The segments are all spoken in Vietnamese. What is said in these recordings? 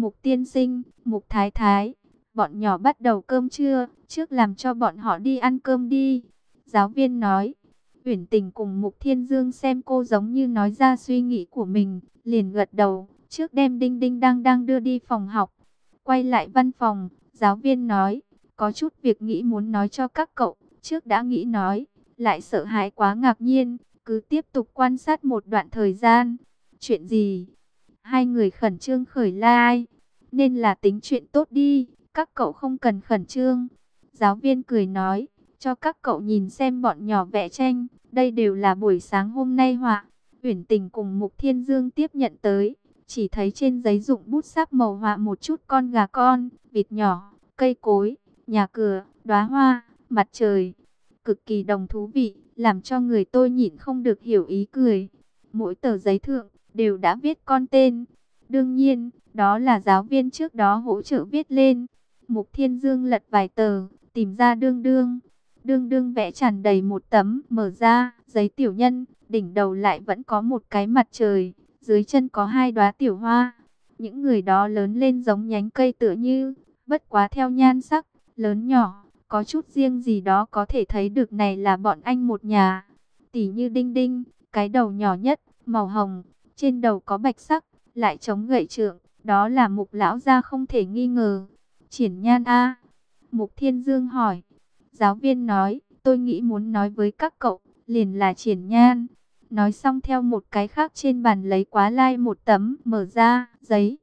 Mục tiên sinh, Mục thái thái, bọn nhỏ bắt đầu cơm trưa, trước làm cho bọn họ đi ăn cơm đi. Giáo viên nói. Uyển Tình cùng Mục Thiên Dương xem cô giống như nói ra suy nghĩ của mình, liền gật đầu, trước đem Đinh Đinh đang đưa đi phòng học. Quay lại văn phòng, giáo viên nói, có chút việc nghĩ muốn nói cho các cậu, trước đã nghĩ nói, lại sợ hãi quá ngạc nhiên, cứ tiếp tục quan sát một đoạn thời gian. Chuyện gì? Hai người khẩn trương khởi lai, nên là tính chuyện tốt đi, các cậu không cần khẩn trương. Giáo viên cười nói, cho các cậu nhìn xem bọn nhỏ vẽ tranh, đây đều là buổi sáng hôm nay họa. Uyển Tình cùng Mục Thiên Dương tiếp nhận tới, chỉ thấy trên giấy dụng bút sáp màu họa một chút con gà con, vịt nhỏ, cây cối, nhà cửa, đóa hoa, mặt trời. Cực kỳ đồng thú vị, làm cho người tôi nhịn không được hiểu ý cười. Mỗi tờ giấy thượng đều đã viết con tên. Đương nhiên, đó là giáo viên trước đó hỗ trợ viết lên. Mục Thiên Dương lật vài tờ, tìm ra đương đương. Đương đương vẽ tràn đầy một tấm, mở ra, giấy tiểu nhân, đỉnh đầu lại vẫn có một cái mặt trời, dưới chân có hai đóa tiểu hoa. Những người đó lớn lên giống nhánh cây tựa như, bất quá theo nhan sắc, lớn nhỏ, có chút riêng gì đó có thể thấy được này là bọn anh một nhà. Tỉ như Đinh Đinh, cái đầu nhỏ nhất, màu hồng, trên đầu có bạch sắc, lại chống gậy trượng, đó là Mục lão gia không thể nghi ngờ. Triển Nhan a? Mục Thiên Dương hỏi. Giáo viên nói, tôi nghĩ muốn nói với các cậu, liền là Triển Nhan. Nói xong theo một cái khác trên bàn lấy quá lai một tấm, mở ra, giấy.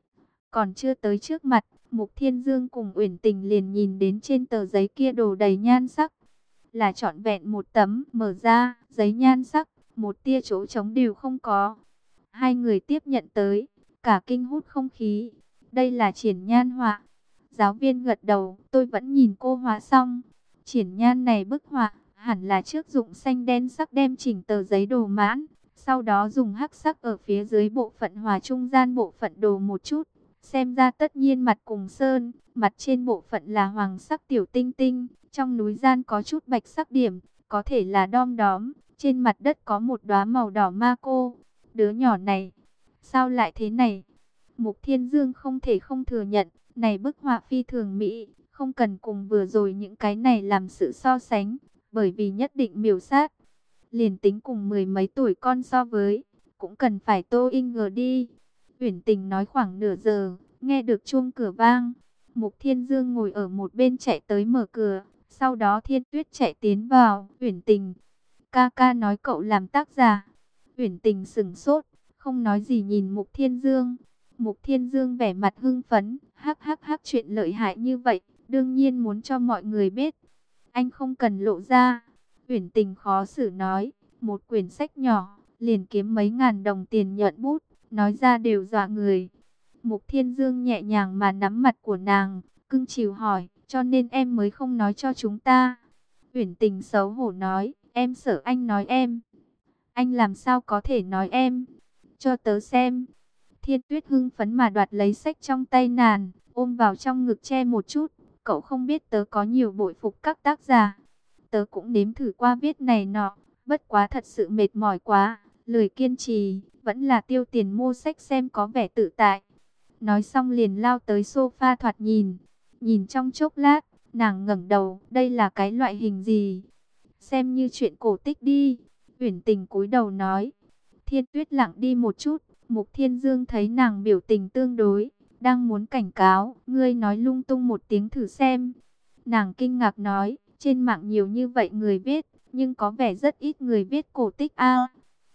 Còn chưa tới trước mặt, Mục Thiên Dương cùng Uyển Tình liền nhìn đến trên tờ giấy kia đồ đầy nhan sắc. Là trọn vẹn một tấm, mở ra, giấy nhan sắc, một tia chỗ trống đều không có. Hai người tiếp nhận tới, cả kinh hút không khí. Đây là Triển Nhan họa. Giáo viên gật đầu, tôi vẫn nhìn cô họa xong. Triển Nhan này bức họa, hẳn là trước dụng xanh đen sắc đem chỉnh tờ giấy đồ mãn. Sau đó dùng hắc sắc ở phía dưới bộ phận hòa trung gian bộ phận đồ một chút. Xem ra tất nhiên mặt cùng sơn, mặt trên bộ phận là hoàng sắc tiểu tinh tinh. Trong núi gian có chút bạch sắc điểm, có thể là đom đóm. Trên mặt đất có một đóa màu đỏ ma cô. Đứa nhỏ này, sao lại thế này? Mục Thiên Dương không thể không thừa nhận, này bức họa phi thường mỹ, không cần cùng vừa rồi những cái này làm sự so sánh, bởi vì nhất định miểu sát. Liền tính cùng mười mấy tuổi con so với, cũng cần phải tô in ngờ đi. Uyển Tình nói khoảng nửa giờ, nghe được chuông cửa vang. Mục Thiên Dương ngồi ở một bên chạy tới mở cửa, sau đó Thiên Tuyết chạy tiến vào. Uyển Tình, ca ca nói cậu làm tác giả. Uyển Tình sững sốt, không nói gì nhìn Mục Thiên Dương. Mục Thiên Dương vẻ mặt hưng phấn, hắc hắc hắc, chuyện lợi hại như vậy, đương nhiên muốn cho mọi người biết. Anh không cần lộ ra. Uyển Tình khó xử nói, một quyển sách nhỏ, liền kiếm mấy ngàn đồng tiền nhuận bút, nói ra đều dọa người. Mục Thiên Dương nhẹ nhàng mà nắm mặt của nàng, cưng chiều hỏi, cho nên em mới không nói cho chúng ta. Uyển Tình xấu hổ nói, em sợ anh nói em. Anh làm sao có thể nói em? Cho tớ xem. Thiên Tuyết hưng phấn mà đoạt lấy sách trong tay nàng, ôm vào trong ngực che một chút. Cậu không biết tớ có nhiều bội phục các tác giả. Tớ cũng nếm thử qua viết này nọ, bất quá thật sự mệt mỏi quá, lười kiên trì, vẫn là tiêu tiền mua sách xem có vẻ tự tại. Nói xong liền lao tới sofa thoạt nhìn. Nhìn trong chốc lát, nàng ngẩng đầu, đây là cái loại hình gì? Xem như chuyện cổ tích đi. Uyển Tình cúi đầu nói. Thiên Tuyết lặng đi một chút. Mục Thiên Dương thấy nàng biểu tình tương đối, đang muốn cảnh cáo, ngươi nói lung tung một tiếng thử xem. Nàng kinh ngạc nói, trên mạng nhiều như vậy người viết, nhưng có vẻ rất ít người viết cổ tích a.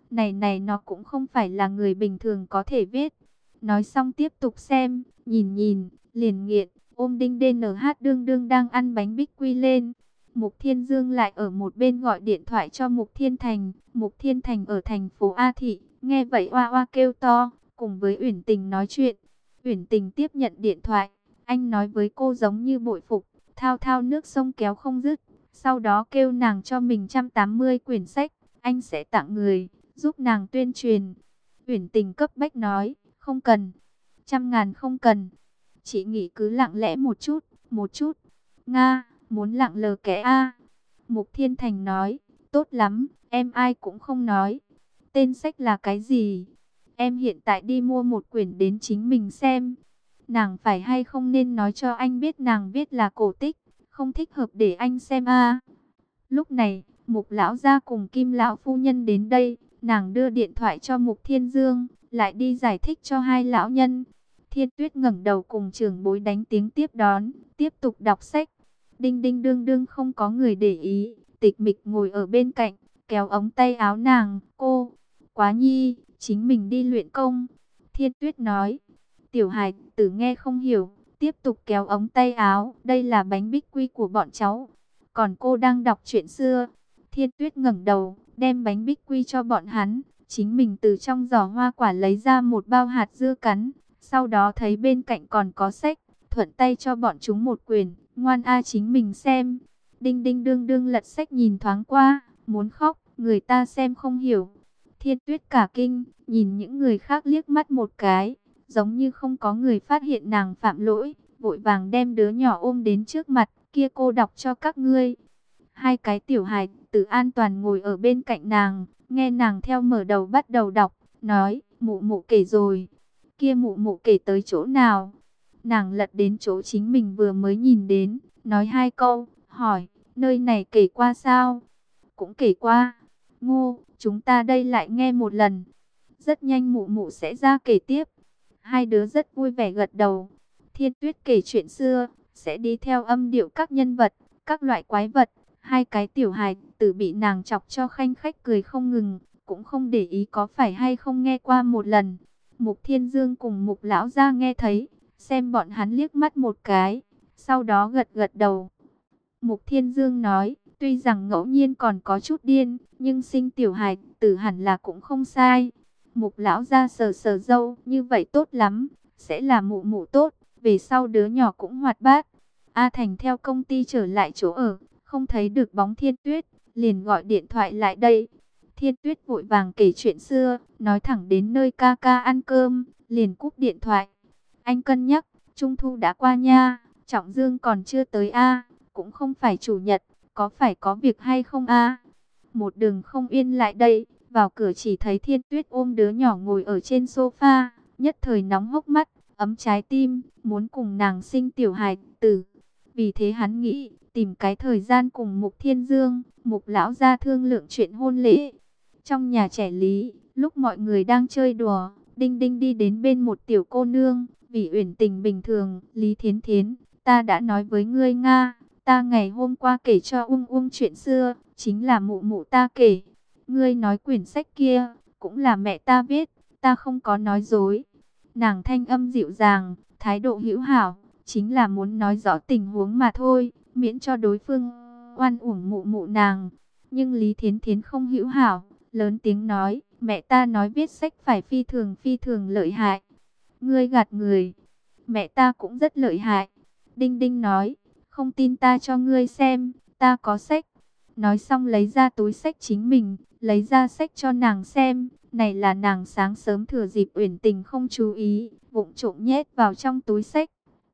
Này nó cũng không phải là người bình thường có thể viết. Nói xong tiếp tục xem, nhìn, liền nghiện, ôm Đinh DNH đương đương đang ăn bánh bích quy lên. Mục Thiên Dương lại ở một bên gọi điện thoại cho Mục Thiên Thành. Mục Thiên Thành ở thành phố A Thị, nghe vậy oa oa kêu to, cùng với Uyển Tình nói chuyện. Uyển Tình tiếp nhận điện thoại, anh nói với cô giống như bội phục, thao thao nước sông kéo không dứt. Sau đó kêu nàng cho mình 180 quyển sách, anh sẽ tặng người, giúp nàng tuyên truyền. Uyển Tình cấp bách nói, không cần, 100.000 không cần, chị nghĩ cứ lặng lẽ một chút. Nga, muốn lặng lờ kẻ a. Mục Thiên Thành nói, tốt lắm, em ai cũng không nói. Tên sách là cái gì? Em hiện tại đi mua một quyển đến chính mình xem. nàng phải hay không nên nói cho anh biết nàng viết là cổ tích, không thích hợp để anh xem a. Lúc này, Mục lão gia cùng Kim lão phu nhân đến đây, nàng đưa điện thoại cho Mục Thiên Dương, lại đi giải thích cho hai lão nhân. Thiên Tuyết ngẩng đầu cùng trưởng bối đánh tiếng tiếp đón, tiếp tục đọc sách. Đinh đinh đương đương không có người để ý, Tịch Mịch ngồi ở bên cạnh, kéo ống tay áo nàng, cô, Quá Nhi, chính mình đi luyện công. Thiên Tuyết nói, tiểu hài tử nghe không hiểu, tiếp tục kéo ống tay áo, đây là bánh bích quy của bọn cháu. Còn cô đang đọc chuyện xưa. Thiên Tuyết ngẩng đầu, đem bánh bích quy cho bọn hắn, chính mình từ trong giỏ hoa quả lấy ra một bao hạt dưa cắn, sau đó thấy bên cạnh còn có sách, thuận tay cho bọn chúng một quyển, ngoan a chính mình xem. Đinh đinh đương đương lật sách nhìn thoáng qua, muốn khóc, người ta xem không hiểu. Thiên Tuyết cả kinh, nhìn những người khác liếc mắt một cái, giống như không có người phát hiện nàng phạm lỗi, vội vàng đem đứa nhỏ ôm đến trước mặt, kia cô đọc cho các ngươi. Hai cái tiểu hài tử an toàn ngồi ở bên cạnh nàng, nghe nàng theo mở đầu bắt đầu đọc, nói, mụ mụ kể rồi, kia mụ mụ kể tới chỗ nào. Nàng lật đến chỗ chính mình vừa mới nhìn đến, nói hai câu, hỏi, nơi này kể qua sao? Cũng kể qua. Ngô, chúng ta đây lại nghe một lần. Rất nhanh mụ mụ sẽ ra kể tiếp. Hai đứa rất vui vẻ gật đầu. Thiên Tuyết kể chuyện xưa, sẽ đi theo âm điệu các nhân vật, các loại quái vật. Hai cái tiểu hài tử bị nàng chọc cho khanh khách cười không ngừng, cũng không để ý có phải hay không nghe qua một lần. Mục Thiên Dương cùng Mục lão gia nghe thấy, xem bọn hắn liếc mắt một cái, sau đó gật gật đầu. Mục Thiên Dương nói, tuy rằng ngẫu nhiên còn có chút điên, nhưng sinh tiểu hài tử hẳn là cũng không sai. Mục lão gia sờ sờ râu, như vậy tốt lắm, sẽ là mụ mụ tốt, về sau đứa nhỏ cũng hoạt bát. A Thành theo công ty trở lại chỗ ở, không thấy được bóng Thiên Tuyết, liền gọi điện thoại lại đây. Thiên Tuyết vội vàng kể chuyện xưa, nói thẳng đến nơi ca ca ăn cơm, liền cúp điện thoại. Anh cân nhắc, Trung thu đã qua nha, Trọng Dương còn chưa tới a, cũng không phải chủ nhật, có phải có việc hay không a? Một đường không yên lại đây, vào cửa chỉ thấy Thiên Tuyết ôm đứa nhỏ ngồi ở trên sofa, nhất thời nóng hốc mắt, ấm trái tim, muốn cùng nàng sinh tiểu hài tử. Vì thế hắn nghĩ, tìm cái thời gian cùng Mục Thiên Dương, Mục lão gia thương lượng chuyện hôn lễ. Trong nhà trẻ Lý, lúc mọi người đang chơi đùa, Đinh Đinh đi đến bên một tiểu cô nương, vì uyển tình bình thường, Lý Thiến Thiến, ta đã nói với ngươi Nga, ta ngày hôm qua kể cho chuyện xưa, chính là mụ mụ ta kể. Ngươi nói quyển sách kia, cũng là mẹ ta viết, ta không có nói dối. Nàng thanh âm dịu dàng, thái độ hữu hảo, chính là muốn nói rõ tình huống mà thôi, miễn cho đối phương oan uổng mụ mụ nàng. Nhưng Lý Thiến Thiến không hữu hảo, lớn tiếng nói, mẹ ta nói viết sách phải phi thường lợi hại. Ngươi gạt người, mẹ ta cũng rất lợi hại. Đinh Đinh nói, không tin ta cho ngươi xem, ta có sách. Nói xong lấy ra túi sách chính mình, lấy ra sách cho nàng xem. Này là nàng sáng sớm thừa dịp uyển tình không chú ý, vụng trộm nhét vào trong túi sách.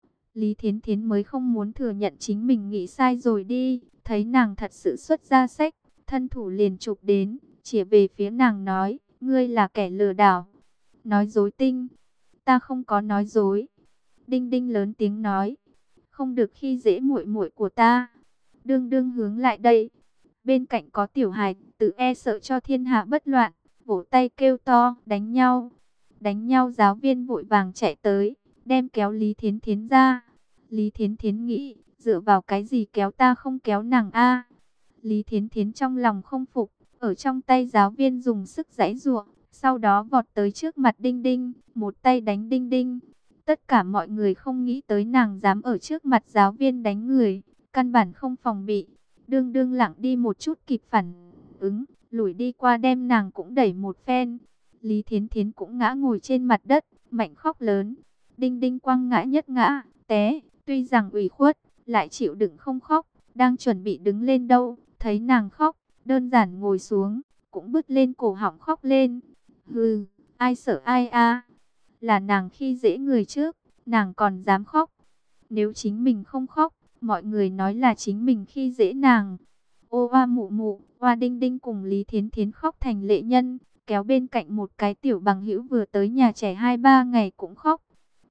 Lý Thiến Thiến mới không muốn thừa nhận chính mình nghĩ sai rồi đi, thấy nàng thật sự xuất ra sách, thân thủ liền chụp đến, chỉ về phía nàng nói, ngươi là kẻ lừa đảo, nói dối tinh, ta không có nói dối. Đinh Đinh lớn tiếng nói, không được khi dễ muội muội của ta. Đương đương hướng lại đây, bên cạnh có tiểu hài, tự e sợ cho thiên hạ bất loạn, vỗ tay kêu to, đánh nhau. Đánh nhau giáo viên vội vàng chạy tới, đem kéo Lý Thiến Thiến ra. Lý Thiến Thiến nghĩ, dựa vào cái gì kéo ta không kéo nàng a? Lý Thiến Thiến trong lòng không phục, ở trong tay giáo viên dùng sức giãy giụa, sau đó vọt tới trước mặt Đinh Đinh, một tay đánh Đinh Đinh. Tất cả mọi người không nghĩ tới nàng dám ở trước mặt giáo viên đánh người, căn bản không phòng bị. Đương đương lặng đi một chút kịp phản ứng, lùi đi qua đem nàng cũng đẩy một phen. Lý Thiến Thiến cũng ngã ngồi trên mặt đất, mạnh khóc lớn. Đinh Đinh quăng ngã nhất ngã, té, tuy rằng ủy khuất, lại chịu đựng không khóc, đang chuẩn bị đứng lên đâu, thấy nàng khóc, đơn giản ngồi xuống, cũng bứt lên cổ họng khóc lên. Hừ, ai sợ ai a? Là nàng khi dễ người trước, nàng còn dám khóc. Nếu chính mình không khóc, mọi người nói là chính mình khi dễ nàng. Ô oa mụ mụ, oa Đinh Đinh cùng Lý Thiến Thiến khóc thành lệ nhân, kéo bên cạnh một cái tiểu bằng hữu vừa tới nhà trẻ 2-3 ngày cũng khóc.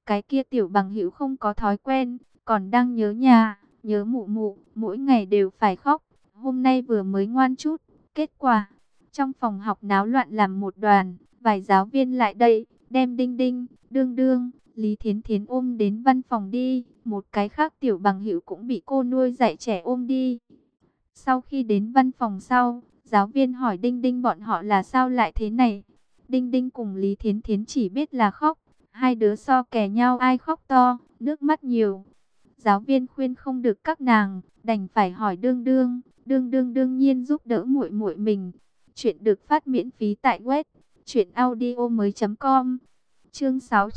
Cái kia tiểu bằng hữu không có thói quen, còn đang nhớ nhà, nhớ mụ mụ, mỗi ngày đều phải khóc. Hôm nay vừa mới ngoan chút, kết quả trong phòng học náo loạn làm một đoàn, vài giáo viên lại đây, đem Đinh Đinh, Đương Đương, Lý Thiến Thiến ôm đến văn phòng đi, một cái khác tiểu bằng hữu cũng bị cô nuôi dạy trẻ ôm đi. Sau khi đến văn phòng sau, giáo viên hỏi Đinh Đinh bọn họ là sao lại thế này. Đinh Đinh cùng Lý Thiến Thiến chỉ biết là khóc, hai đứa so kè nhau ai khóc to, nước mắt nhiều. Giáo viên khuyên không được các nàng, đành phải hỏi Đương Đương. Đương Đương đương nhiên giúp đỡ muội muội mình. Chuyện được phát miễn phí tại web truyệnaudiomoi.com. Chương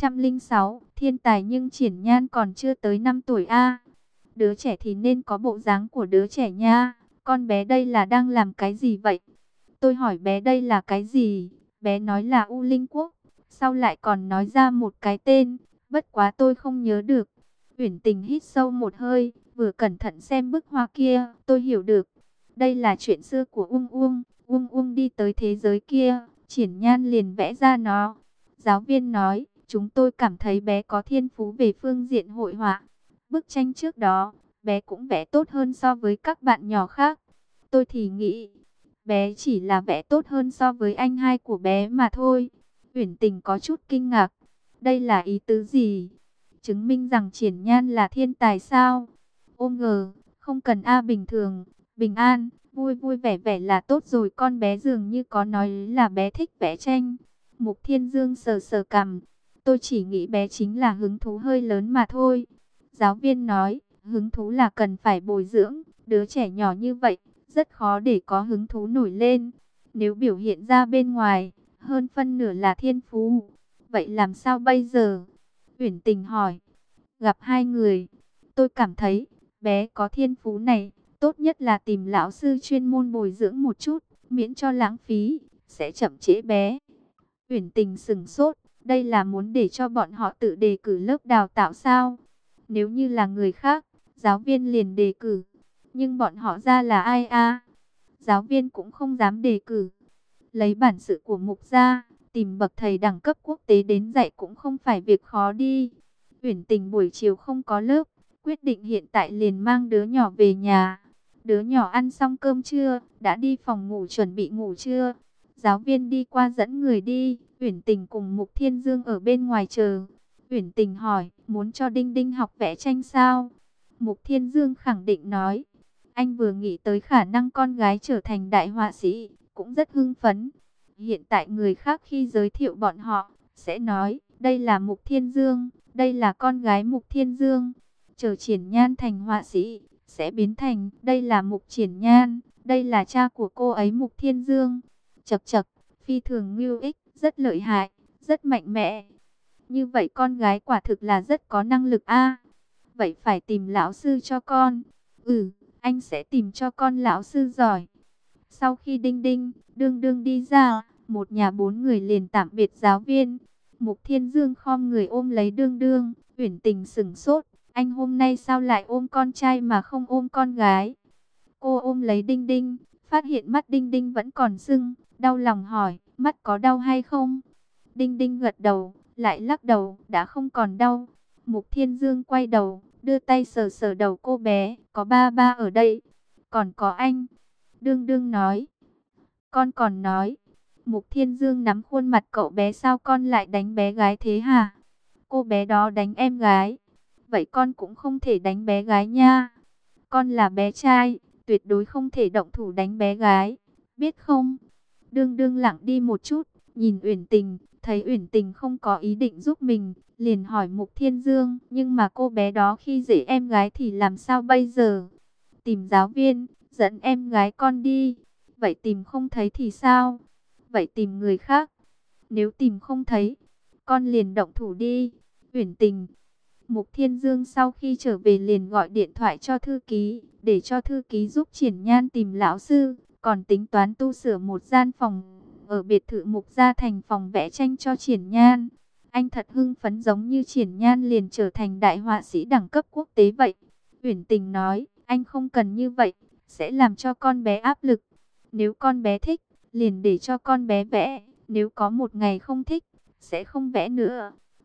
606, thiên tài nhưng Triển Nhan còn chưa tới 5 tuổi a. Đứa trẻ thì nên có bộ dáng của đứa trẻ nha. Con bé đây là đang làm cái gì vậy? Tôi hỏi bé đây là cái gì? Bé nói là U Linh Quốc. Sau lại còn nói ra một cái tên, bất quá tôi không nhớ được. Uyển Tình hít sâu một hơi, vừa cẩn thận xem bức hoa kia, tôi hiểu được. Đây là chuyện xưa của Ung Ung. Ung Ung đi tới thế giới kia, Triển Nhan liền vẽ ra nó. Giáo viên nói, chúng tôi cảm thấy bé có thiên phú về phương diện hội họa. Bức tranh trước đó, bé cũng vẽ tốt hơn so với các bạn nhỏ khác. Tôi thì nghĩ, bé chỉ là vẽ tốt hơn so với anh hai của bé mà thôi. Uyển Tình có chút kinh ngạc. Đây là ý tứ gì? Chứng minh rằng Triển Nhan là thiên tài sao? Ôm ngờ, không cần A bình thường, bình an, vui vui vẻ vẻ là tốt rồi. Con bé dường như có nói là bé thích vẽ tranh. Mục Thiên Dương sờ sờ cằm. Tôi chỉ nghĩ bé chính là hứng thú hơi lớn mà thôi. Giáo viên nói, hứng thú là cần phải bồi dưỡng. Đứa trẻ nhỏ như vậy, rất khó để có hứng thú nổi lên. Nếu biểu hiện ra bên ngoài, hơn phân nửa là thiên phú. Vậy làm sao bây giờ? Uyển Tình hỏi. Gặp hai người, tôi cảm thấy bé có thiên phú này, tốt nhất là tìm lão sư chuyên môn bồi dưỡng một chút, miễn cho lãng phí, sẽ chậm trễ bé. Uyển Tình sững sốt, đây là muốn để cho bọn họ tự đề cử lớp đào tạo sao? Nếu như là người khác, giáo viên liền đề cử, nhưng bọn họ ra là ai a? Giáo viên cũng không dám đề cử. Lấy bản sự của Mục gia, tìm bậc thầy đẳng cấp quốc tế đến dạy cũng không phải việc khó đi. Uyển Tình buổi chiều không có lớp, quyết định hiện tại liền mang đứa nhỏ về nhà. Đứa nhỏ ăn xong cơm trưa, đã đi phòng ngủ chuẩn bị ngủ trưa. Giáo viên đi qua dẫn người đi, Uyển Tình cùng Mục Thiên Dương ở bên ngoài chờ. Uyển Tình hỏi, muốn cho Đinh Đinh học vẽ tranh sao? Mục Thiên Dương khẳng định nói, anh vừa nghĩ tới khả năng con gái trở thành đại họa sĩ, cũng rất hưng phấn. Hiện tại người khác khi giới thiệu bọn họ, sẽ nói, đây là Mục Thiên Dương, đây là con gái Mục Thiên Dương. Chờ Triển Nhan thành họa sĩ, sẽ biến thành, đây là Mục Triển Nhan, đây là cha của cô ấy Mục Thiên Dương. Chậc chậc, phi thường ngưu ích, rất lợi hại, rất mạnh mẽ. Như vậy con gái quả thực là rất có năng lực a. Vậy phải tìm lão sư cho con. Ừ, anh sẽ tìm cho con lão sư giỏi. Sau khi Đinh Đinh, Đương Đương đi ra, một nhà bốn người liền tạm biệt giáo viên. Mục Thiên Dương khom người ôm lấy Đương Đương, Uyển Tình sững sốt, anh hôm nay sao lại ôm con trai mà không ôm con gái? Cô ôm lấy Đinh Đinh, phát hiện mắt Đinh Đinh vẫn còn sưng, đau lòng hỏi, mắt có đau hay không? Đinh Đinh gật đầu, lại lắc đầu, đã không còn đau. Mục Thiên Dương quay đầu, đưa tay sờ sờ đầu cô bé, có ba ba ở đây, còn có anh. Đương Đương nói, con còn nói. Mục Thiên Dương nắm khuôn mặt cậu bé, sao con lại đánh bé gái thế hả? Cô bé đó đánh em gái. Vậy con cũng không thể đánh bé gái nha. Con là bé trai, tuyệt đối không thể động thủ đánh bé gái, biết không? Đương Đương lặng đi một chút, nhìn Uyển Tình, thấy Uyển Tình không có ý định giúp mình, liền hỏi Mục Thiên Dương, nhưng mà cô bé đó khi dễ em gái thì làm sao bây giờ? Tìm giáo viên, dẫn em gái con đi. Vậy tìm không thấy thì sao? Vậy tìm người khác. Nếu tìm không thấy, con liền động thủ đi. Uyển Tình. Mục Thiên Dương sau khi trở về liền gọi điện thoại cho thư ký, để cho thư ký giúp Triển Nhan tìm lão sư, còn tính toán tu sửa một gian phòng ở biệt thự Mục gia thành phòng vẽ tranh cho Triển Nhan. Anh thật hưng phấn, giống như Triển Nhan liền trở thành đại họa sĩ đẳng cấp quốc tế vậy. Uyển Tình nói, anh không cần như vậy, sẽ làm cho con bé áp lực. Nếu con bé thích, liền để cho con bé vẽ, nếu có một ngày không thích, sẽ không vẽ nữa.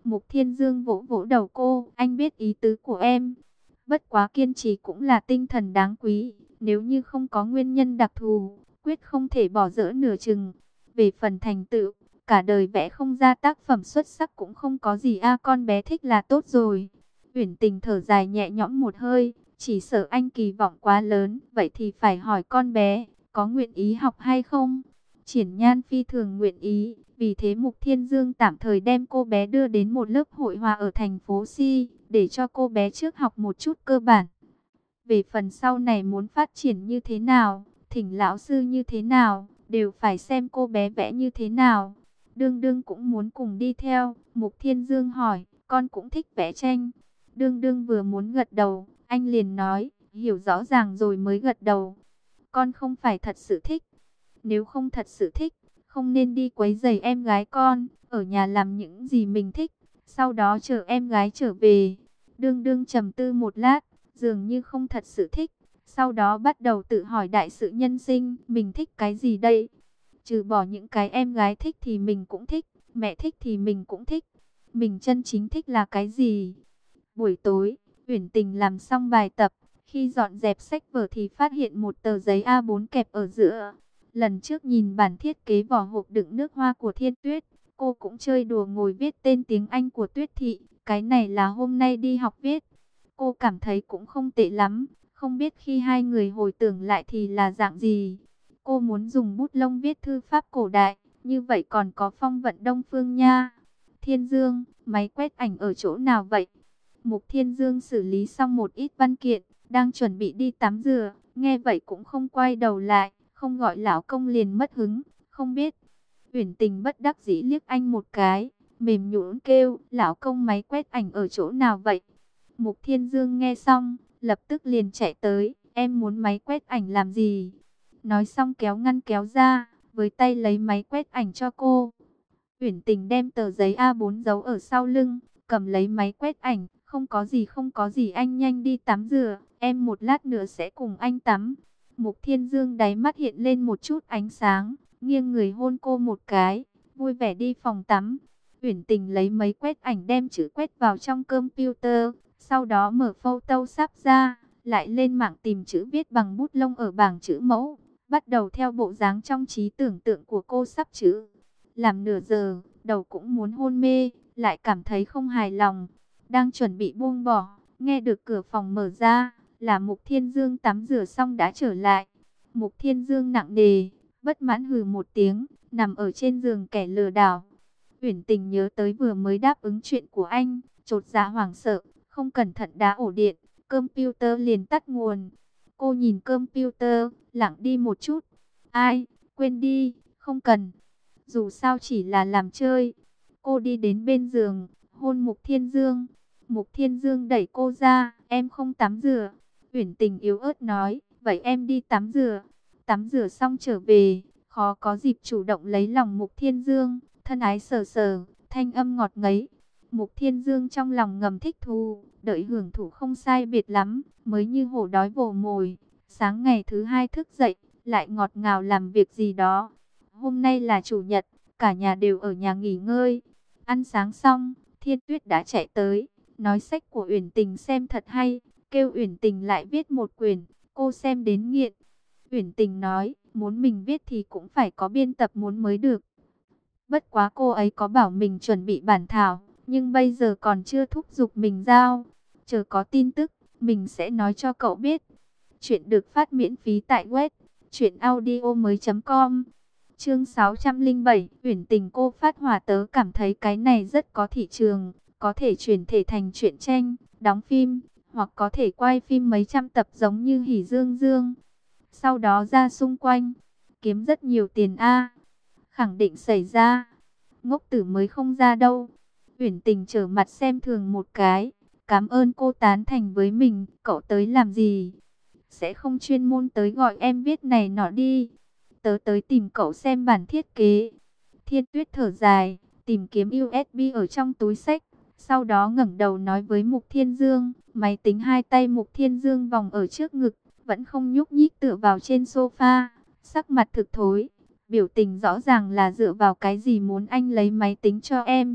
Mục Thiên Dương vỗ vỗ đầu cô, anh biết ý tứ của em. Bất quá kiên trì cũng là tinh thần đáng quý, nếu như không có nguyên nhân đặc thù, quyết không thể bỏ dở nửa chừng. Về phần thành tựu, cả đời vẽ không ra tác phẩm xuất sắc cũng không có gì a, con bé thích là tốt rồi. Uyển Tình thở dài nhẹ nhõm một hơi, chỉ sợ anh kỳ vọng quá lớn, vậy thì phải hỏi con bé, có nguyện ý học hay không? Triển Nhan phi thường nguyện ý, vì thế Mục Thiên Dương tạm thời đem cô bé đưa đến một lớp hội họa ở thành phố Si, để cho cô bé trước học một chút cơ bản. Về phần sau này muốn phát triển như thế nào, thỉnh lão sư như thế nào, đều phải xem cô bé vẽ như thế nào. Đương Đương cũng muốn cùng đi theo, Mục Thiên Dương hỏi, con cũng thích vẽ tranh. Đương Đương vừa muốn gật đầu, anh liền nói, hiểu rõ ràng rồi mới gật đầu. Con không phải thật sự thích. Nếu không thật sự thích, không nên đi quấy rầy em gái con, ở nhà làm những gì mình thích, sau đó chờ em gái trở về. Đương Đương trầm tư một lát, dường như không thật sự thích, sau đó bắt đầu tự hỏi đại sự nhân sinh, mình thích cái gì đây? Trừ bỏ những cái em gái thích thì mình cũng thích, mẹ thích thì mình cũng thích. Mình chân chính thích là cái gì? Buổi tối, Uyển Tình làm xong bài tập, khi dọn dẹp sách vở thì phát hiện một tờ giấy A4 kẹp ở giữa. Lần trước nhìn bản thiết kế vỏ hộp đựng nước hoa của Thiên Tuyết, cô cũng chơi đùa ngồi viết tên tiếng Anh của Tuyết Thị. Cái này là hôm nay đi học viết. Cô cảm thấy cũng không tệ lắm, không biết khi hai người hồi tưởng lại thì là dạng gì. Cô muốn dùng bút lông viết thư pháp cổ đại, như vậy còn có phong vận Đông Phương nha. Thiên Dương, máy quét ảnh ở chỗ nào vậy? Mục Thiên Dương xử lý xong một ít văn kiện, đang chuẩn bị đi tắm rửa, nghe vậy cũng không quay đầu lại, không gọi lão công liền mất hứng, không biết. Uyển Tình bất đắc dĩ liếc anh một cái, mềm nhũn kêu, lão công máy quét ảnh ở chỗ nào vậy? Mục Thiên Dương nghe xong, lập tức liền chạy tới, em muốn máy quét ảnh làm gì? Nói xong kéo ngăn kéo ra, với tay lấy máy quét ảnh cho cô. Uyển Tình đem tờ giấy A4 giấu ở sau lưng, cầm lấy máy quét ảnh, không có gì không có gì, anh nhanh đi tắm rửa, em một lát nữa sẽ cùng anh tắm. Mục Thiên Dương đáy mắt hiện lên một chút ánh sáng, nghiêng người hôn cô một cái, vui vẻ đi phòng tắm. Uyển Tình lấy máy quét ảnh đem chữ quét vào trong computer, sau đó mở Photoshop ra, lại lên mạng tìm chữ viết bằng bút lông ở bảng chữ mẫu, bắt đầu theo bộ dáng trong trí tưởng tượng của cô sắp chữ. Làm nửa giờ, đầu cũng muốn hôn mê, lại cảm thấy không hài lòng. Đang chuẩn bị buông bỏ, nghe được cửa phòng mở ra, là Mục Thiên Dương tắm rửa xong đã trở lại. Mục Thiên Dương nặng nề, bất mãn hừ một tiếng, nằm ở trên giường kẻ lừa đảo. Uyển Tình nhớ tới vừa mới đáp ứng chuyện của anh, chột dạ hoảng sợ, không cẩn thận đá ổ điện, computer liền tắt nguồn. Cô nhìn computer, lặng đi một chút. Ai, quên đi, không cần. Dù sao chỉ là làm chơi. Cô đi đến bên giường, hôn Mục Thiên Dương. Mục Thiên Dương đẩy cô ra, em không tắm rửa. Uyển Tình yếu ớt nói, vậy em đi tắm rửa. Tắm rửa xong trở về, khó có dịp chủ động lấy lòng Mục Thiên Dương. Thân ái sờ sờ, thanh âm ngọt ngấy. Mục Thiên Dương trong lòng ngầm thích thú, đợi hưởng thụ không sai biệt lắm, mới như hổ đói vồ mồi. Sáng ngày thứ hai thức dậy, lại ngọt ngào làm việc gì đó. Hôm nay là chủ nhật, cả nhà đều ở nhà nghỉ ngơi. Ăn sáng xong, Thiên Tuyết đã chạy tới, nói sách của Uyển Tình xem thật hay, kêu Uyển Tình lại viết một quyển, cô xem đến nghiện. Uyển Tình nói, muốn mình viết thì cũng phải có biên tập muốn mới được. Bất quá cô ấy có bảo mình chuẩn bị bản thảo, nhưng bây giờ còn chưa thúc giục mình giao. Chờ có tin tức, mình sẽ nói cho cậu biết. Chuyện được phát miễn phí tại web truyệnaudiomoi.com. Chương 607, Uyển Tình cô phát hỏa, tớ cảm thấy cái này rất có thị trường, có thể chuyển thể thành truyện tranh, đóng phim, hoặc có thể quay phim mấy trăm tập giống như Hỉ Dương Dương. Sau đó ra xung quanh, kiếm rất nhiều tiền a. Khẳng định xảy ra. Ngốc tử mới không ra đâu. Uyển Tình trở mặt xem thường một cái. Cảm ơn cô tán thành với mình, cậu tới làm gì? Sẽ không chuyên môn tới gọi em viết này nọ đi. Tớ tới tìm cậu xem bản thiết kế. Thiên Tuyết thở dài, tìm kiếm USB ở trong túi sách. Sau đó ngẩng đầu nói với Mục Thiên Dương. Máy tính hai tay Mục Thiên Dương vòng ở trước ngực, vẫn không nhúc nhích tựa vào trên sofa. Sắc mặt thực thối, biểu tình rõ ràng là dựa vào cái gì muốn anh lấy máy tính cho em.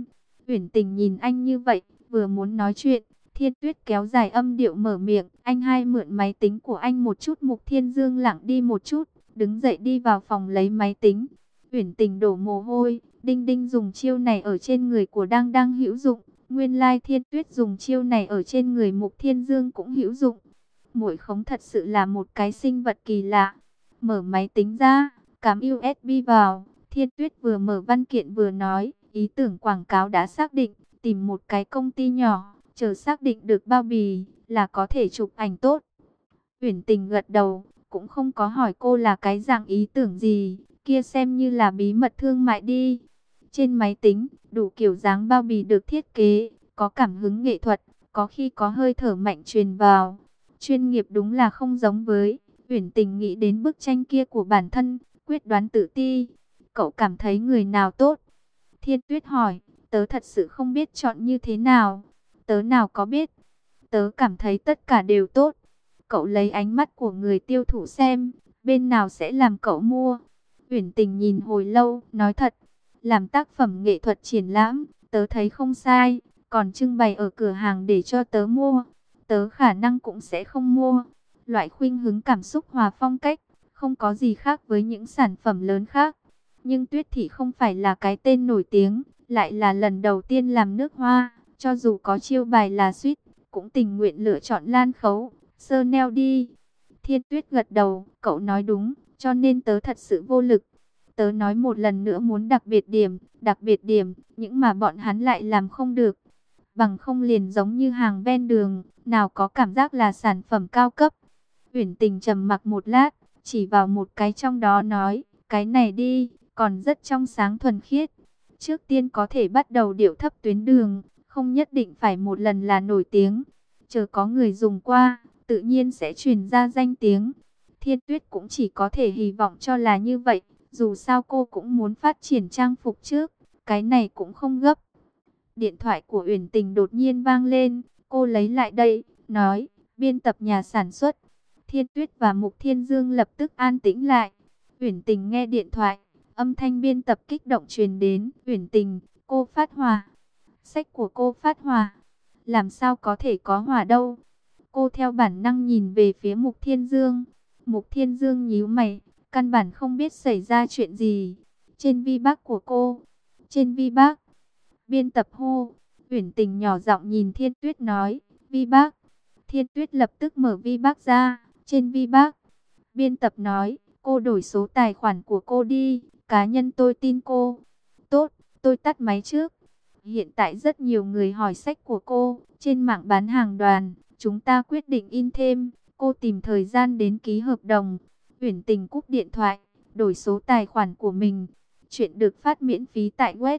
Uyển Tình nhìn anh như vậy, vừa muốn nói chuyện, Thiên Tuyết kéo dài âm điệu mở miệng, anh hai mượn máy tính của anh một chút. Mục Thiên Dương lặng đi một chút, đứng dậy đi vào phòng lấy máy tính. Uyển Tình đổ mồ hôi, Đinh Đinh dùng chiêu này ở trên người của Đang Đang hữu dụng, nguyên lai Thiên Tuyết dùng chiêu này ở trên người Mục Thiên Dương cũng hữu dụng. Muội Khống thật sự là một cái sinh vật kỳ lạ. Mở máy tính ra, cắm USB vào, Thiên Tuyết vừa mở văn kiện vừa nói, ý tưởng quảng cáo đã xác định, tìm một cái công ty nhỏ, chờ xác định được bao bì là có thể chụp ảnh tốt. Uyển Tình gật đầu, cũng không có hỏi cô là cái dạng ý tưởng gì, kia xem như là bí mật thương mại đi. Trên máy tính, đủ kiểu dáng bao bì được thiết kế, có cảm hứng nghệ thuật, có khi có hơi thở mạnh truyền vào. Chuyên nghiệp đúng là không giống với. Uyển Tình nghĩ đến bức tranh kia của bản thân, quyết đoán tự ti. Cậu cảm thấy người nào tốt? Thiên Tuyết hỏi, tớ thật sự không biết chọn như thế nào. Tớ nào có biết. Tớ cảm thấy tất cả đều tốt. Cậu lấy ánh mắt của người tiêu thụ xem, bên nào sẽ làm cậu mua. Uyển Tình nhìn hồi lâu, nói thật, làm tác phẩm nghệ thuật triển lãm, tớ thấy không sai, còn trưng bày ở cửa hàng để cho tớ mua, tớ khả năng cũng sẽ không mua. Loại khuynh hướng cảm xúc hòa phong cách, không có gì khác với những sản phẩm lớn khác. Nhưng Tuyết Thị không phải là cái tên nổi tiếng, lại là lần đầu tiên làm nước hoa, cho dù có chiêu bài là suýt, cũng tình nguyện lựa chọn Lan Khấu, Chanel đi. Thiên Tuyết gật đầu, cậu nói đúng, cho nên tớ thật sự vô lực. Tớ nói một lần nữa muốn đặc biệt điểm, những mà bọn hắn lại làm không được. Bằng không liền giống như hàng ven đường, nào có cảm giác là sản phẩm cao cấp. Uyển Tình trầm mặc một lát, chỉ vào một cái trong đó nói, cái này đi, còn rất trong sáng thuần khiết. Trước tiên có thể bắt đầu điệu thấp tuyến đường, không nhất định phải một lần là nổi tiếng. Chờ có người dùng qua, tự nhiên sẽ truyền ra danh tiếng. Thiên Tuyết cũng chỉ có thể hy vọng cho là như vậy, dù sao cô cũng muốn phát triển trang phục trước, cái này cũng không gấp. Điện thoại của Uyển Tình đột nhiên vang lên, cô lấy lại đây, nói, biên tập nhà sản xuất. Thiên Tuyết và Mục Thiên Dương lập tức an tĩnh lại. Uyển Tình nghe điện thoại, âm thanh biên tập kích động truyền đến. Uyển Tình, cô phát hỏa. Sách của cô phát hỏa. Làm sao có thể có hỏa đâu? Cô theo bản năng nhìn về phía Mục Thiên Dương. Mục Thiên Dương nhíu mày, căn bản không biết xảy ra chuyện gì. Trên vi bác của cô. Trên vi bác. Biên tập hô. Uyển Tình nhỏ giọng nhìn Thiên Tuyết nói, vi bác. Thiên Tuyết lập tức mở vi bác ra. Trên vi bác, biên tập nói, cô đổi số tài khoản của cô đi, cá nhân tôi tin cô. Tốt, tôi tắt máy trước. Hiện tại rất nhiều người hỏi sách của cô, trên mạng bán hàng đoàn, chúng ta quyết định in thêm, cô tìm thời gian đến ký hợp đồng. Uyển Tình cúp điện thoại, đổi số tài khoản của mình. Chuyện được phát miễn phí tại web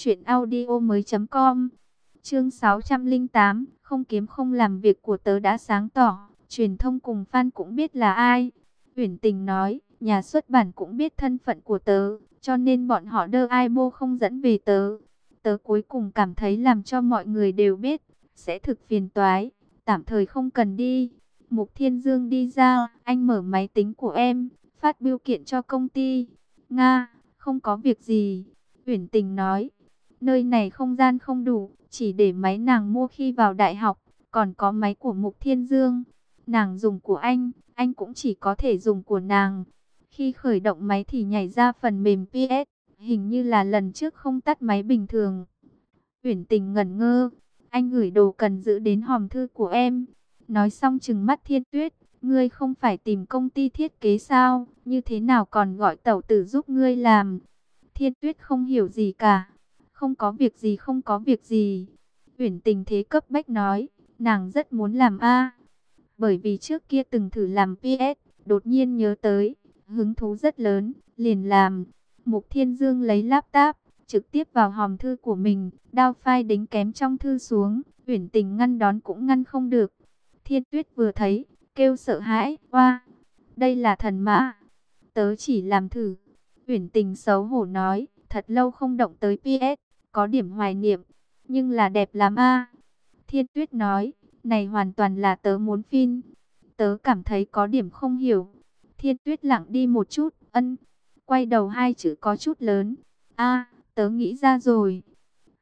truyệnaudiomoi.com. Chương 608, không kiếm không làm, việc của tớ đã sáng tỏ. Truyền thông cùng fan cũng biết là ai. Uyển Tình nói, nhà xuất bản cũng biết thân phận của tớ, cho nên bọn họ đơ ai mô không dẫn về tớ. Tớ cuối cùng cảm thấy làm cho mọi người đều biết, sẽ thực phiền toái, tạm thời không cần đi. Mục Thiên Dương đi ra, anh mở máy tính của em, phát bưu kiện cho công ty. Nga, không có việc gì. Uyển Tình nói, nơi này không gian không đủ, chỉ để máy nàng mua khi vào đại học, còn có máy của Mục Thiên Dương. Nàng dùng của anh cũng chỉ có thể dùng của nàng. Khi khởi động máy thì nhảy ra phần mềm PS, hình như là lần trước không tắt máy bình thường. Uyển Tình ngẩn ngơ, anh gửi đồ cần giữ đến hòm thư của em. Nói xong trừng mắt Thiên Tuyết, ngươi không phải tìm công ty thiết kế sao, như thế nào còn gọi tẩu tử giúp ngươi làm. Thiên Tuyết không hiểu gì cả, không có việc gì, không có việc gì. Uyển Tình thế cấp bách nói, nàng rất muốn làm bởi vì trước kia từng thử làm PS, đột nhiên nhớ tới, hứng thú rất lớn, liền làm. Mục Thiên Dương lấy laptop, trực tiếp vào hòm thư của mình, đao file đính kém trong thư xuống. Uyển Tình ngăn đón cũng ngăn không được. Thiên Tuyết vừa thấy, kêu sợ hãi, oa, đây là thần mã. Tớ chỉ làm thử. Uyển Tình xấu hổ nói, thật lâu không động tới PS, có điểm hoài niệm, nhưng là đẹp lắm Thiên Tuyết nói, này hoàn toàn là tớ muốn phim. Tớ cảm thấy có điểm không hiểu. Thiên Tuyết lặng đi một chút, quay đầu hai chữ có chút lớn. Tớ nghĩ ra rồi.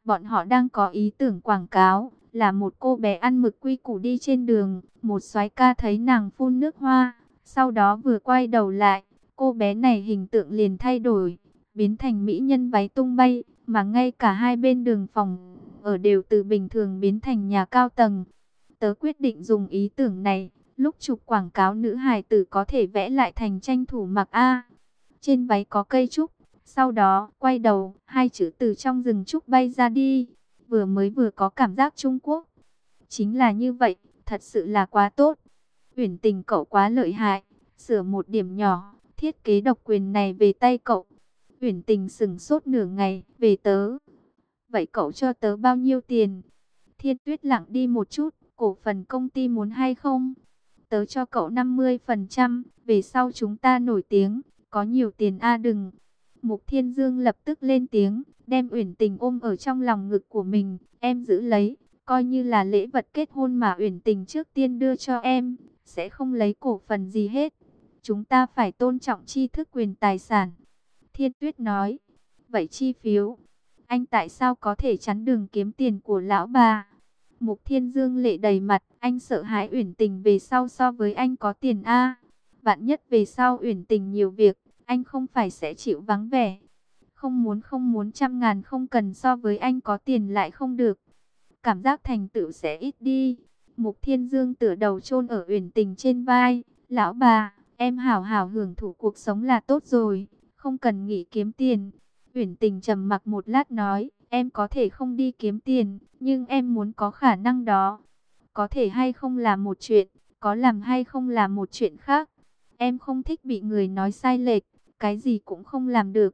Bọn họ đang có ý tưởng quảng cáo, là một cô bé ăn mực quy củ đi trên đường, một soái ca thấy nàng phun nước hoa, sau đó vừa quay đầu lại, cô bé này hình tượng liền thay đổi, biến thành mỹ nhân váy tung bay, mà ngay cả hai bên đường phòng ở đều từ bình thường biến thành nhà cao tầng. Tớ quyết định dùng ý tưởng này, lúc chụp quảng cáo nữ hài tử có thể vẽ lại thành tranh thủ mặc A. Trên váy có cây trúc, sau đó quay đầu, hai chữ từ trong rừng trúc bay ra đi, vừa có cảm giác Trung Quốc. Chính là như vậy, thật sự là quá tốt. Uyển Tình cậu quá lợi hại, sửa một điểm nhỏ, thiết kế độc quyền này về tay cậu. Uyển Tình sững sốt nửa ngày, về tớ. Vậy cậu cho tớ bao nhiêu tiền? Thiên Tuyết lặng đi một chút, cổ phần công ty muốn hay không? Tớ cho cậu 50%, về sau chúng ta nổi tiếng, có nhiều tiền a đừng. Mục Thiên Dương lập tức lên tiếng, đem Uyển Tình ôm ở trong lòng ngực của mình, em giữ lấy, coi như là lễ vật kết hôn mà Uyển Tình trước tiên đưa cho em, sẽ không lấy cổ phần gì hết. Chúng ta phải tôn trọng tri thức quyền tài sản. Thiên Tuyết nói, vậy chi phiếu, anh tại sao có thể chắn đường kiếm tiền của lão bà? Mục Thiên Dương lệ đầy mặt, anh sợ hãi Uyển Tình về sau so với anh có tiền a. Vạn nhất về sau Uyển Tình nhiều việc, anh không phải sẽ chịu vắng vẻ. Không muốn 100.000 không cần so với anh có tiền lại không được. Cảm giác thành tựu sẽ ít đi. Mục Thiên Dương tựa đầu chôn ở Uyển Tình trên vai. Lão bà, em hảo hảo hưởng thụ cuộc sống là tốt rồi, không cần nghĩ kiếm tiền. Uyển Tình trầm mặc một lát nói, em có thể không đi kiếm tiền, nhưng em muốn có khả năng đó. Có thể hay không là một chuyện, có làm hay không là một chuyện khác. Em không thích bị người nói sai lệch, cái gì cũng không làm được.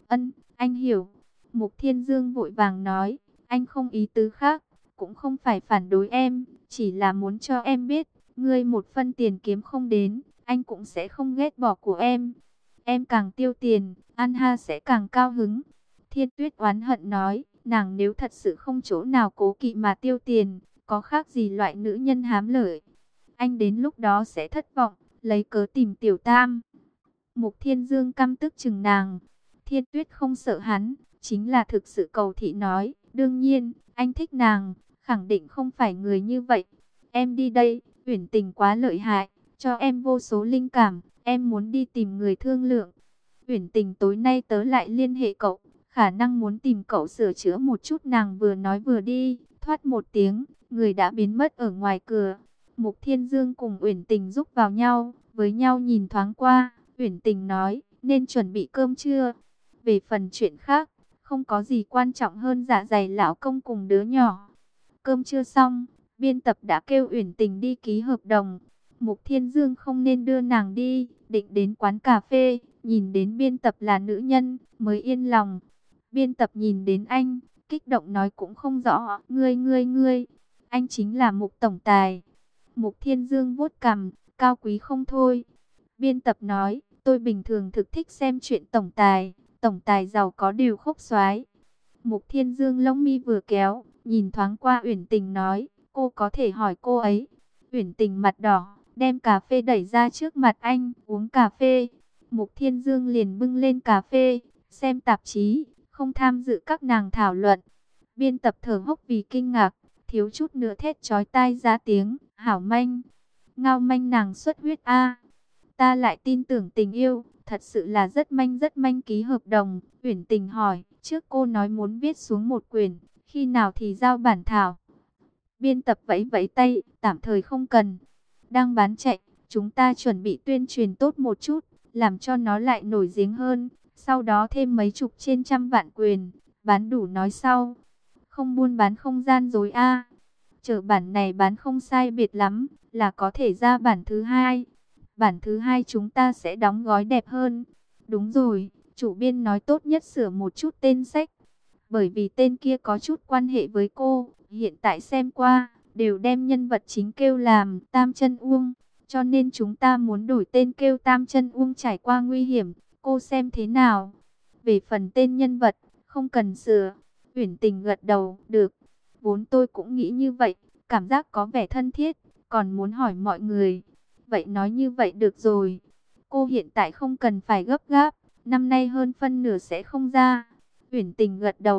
Anh hiểu. Mục Thiên Dương vội vàng nói, anh không ý tứ khác, cũng không phải phản đối em, chỉ là muốn cho em biết, ngươi một phân tiền kiếm không đến, anh cũng sẽ không ghét bỏ của em. Em càng tiêu tiền, An Ha sẽ càng cao hứng. Thiên Tuyết oán hận nói, nàng nếu thật sự không chỗ nào cố kỵ mà tiêu tiền, có khác gì loại nữ nhân hám lợi. Anh đến lúc đó sẽ thất vọng, lấy cớ tìm Tiểu Tam. Mục Thiên Dương căm tức chừng nàng. Thiên Tuyết không sợ hắn, chính là thực sự cầu thị nói, đương nhiên, anh thích nàng, khẳng định không phải người như vậy. Em đi đây, Uyển Tình quá lợi hại, cho em vô số linh cảm, em muốn đi tìm người thương lượng. Uyển Tình tối nay tớ lại liên hệ cậu, khả năng muốn tìm cậu sửa chữa một chút. Nàng vừa nói vừa đi, thoát một tiếng, người đã biến mất ở ngoài cửa. Mục Thiên Dương cùng Uyển Tình giúp vào nhau, với nhau nhìn thoáng qua, Uyển Tình nói, nên chuẩn bị cơm chưa? Về phần chuyện khác, không có gì quan trọng hơn dạ dày lão công cùng đứa nhỏ. Cơm chưa xong, biên tập đã kêu Uyển Tình đi ký hợp đồng. Mục Thiên Dương không nên đưa nàng đi, định đến quán cà phê, nhìn đến biên tập là nữ nhân, mới yên lòng. Biên tập nhìn đến anh, kích động nói cũng không rõ, ngươi, anh chính là Mục tổng tài. Mục Thiên Dương vuốt cằm, cao quý không thôi. Biên tập nói, tôi bình thường thực thích xem chuyện tổng tài giàu có điều khốc xoái. Mục Thiên Dương lông mi vừa kéo, nhìn thoáng qua Uyển Tình nói, cô có thể hỏi cô ấy. Uyển Tình mặt đỏ, đem cà phê đẩy ra trước mặt anh, uống cà phê. Mục Thiên Dương liền bưng lên cà phê, xem tạp chí, không tham dự các nàng thảo luận. Biên tập thở hốc vì kinh ngạc, thiếu chút nữa thét chói tai ra tiếng, hảo manh, ngao manh nàng xuất huyết a. Ta lại tin tưởng tình yêu, thật sự là rất manh ký hợp đồng. Uyển Tình hỏi, trước cô nói muốn viết xuống một quyển, khi nào thì giao bản thảo? Biên tập vẫy vẫy tay, tạm thời không cần. Đang bán chạy, chúng ta chuẩn bị tuyên truyền tốt một chút, làm cho nó lại nổi tiếng hơn. Sau đó thêm mấy chục trên trăm vạn quyền, bán đủ nói sau. Không buôn bán không gian dối a. Chờ bản này bán không sai biệt lắm, là có thể ra bản thứ hai. Bản thứ hai chúng ta sẽ đóng gói đẹp hơn. Đúng rồi, chủ biên nói tốt nhất sửa một chút tên sách. Bởi vì tên kia có chút quan hệ với cô, hiện tại xem qua, đều đem nhân vật chính kêu làm Tam Chân Uông. Cho nên chúng ta muốn đổi tên kêu Tam Chân Uông trải qua nguy hiểm, cô xem thế nào? Về phần tên nhân vật, không cần sửa. Uyển Tình gật đầu, được. Vốn tôi cũng nghĩ như vậy, cảm giác có vẻ thân thiết, còn muốn hỏi mọi người. Vậy nói như vậy được rồi. Cô hiện tại không cần phải gấp gáp, năm nay hơn phân nửa sẽ không ra. Uyển Tình gật đầu,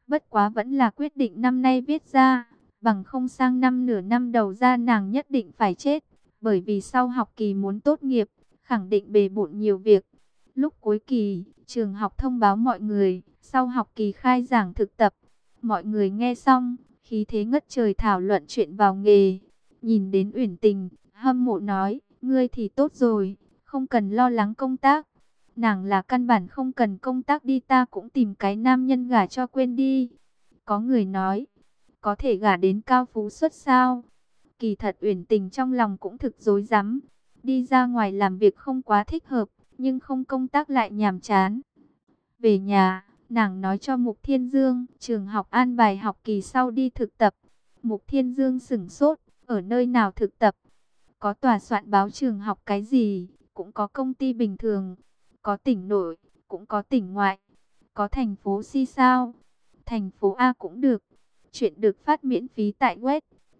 Bất quá vẫn là quyết định năm nay viết ra, bằng không sang năm nửa năm đầu ra nàng nhất định phải chết, bởi vì sau học kỳ muốn tốt nghiệp, khẳng định bề bộn nhiều việc. Lúc cuối kỳ, trường học thông báo mọi người, sau học kỳ khai giảng thực tập. Mọi người nghe xong, khí thế ngất trời thảo luận chuyện vào nghề. Nhìn đến Uyển Tình, hâm mộ nói, ngươi thì tốt rồi, không cần lo lắng công tác. Nàng là căn bản không cần công tác đi, ta cũng tìm cái nam nhân gả cho quên đi. Có người nói, có thể gả đến Cao Phú Xuất sao? Kỳ thật Uyển Tình trong lòng cũng thực rối rắm. Đi ra ngoài làm việc không quá thích hợp, nhưng không công tác lại nhàm chán. Về nhà, nàng nói cho Mục Thiên Dương, trường học an bài học kỳ sau đi thực tập. Mục Thiên Dương sửng sốt, ở nơi nào thực tập? Có tòa soạn báo trường học cái gì, cũng có công ty bình thường, có tỉnh nội, cũng có tỉnh ngoại, có thành phố C sao? Thành phố A cũng được. Chuyện được phát miễn phí tại web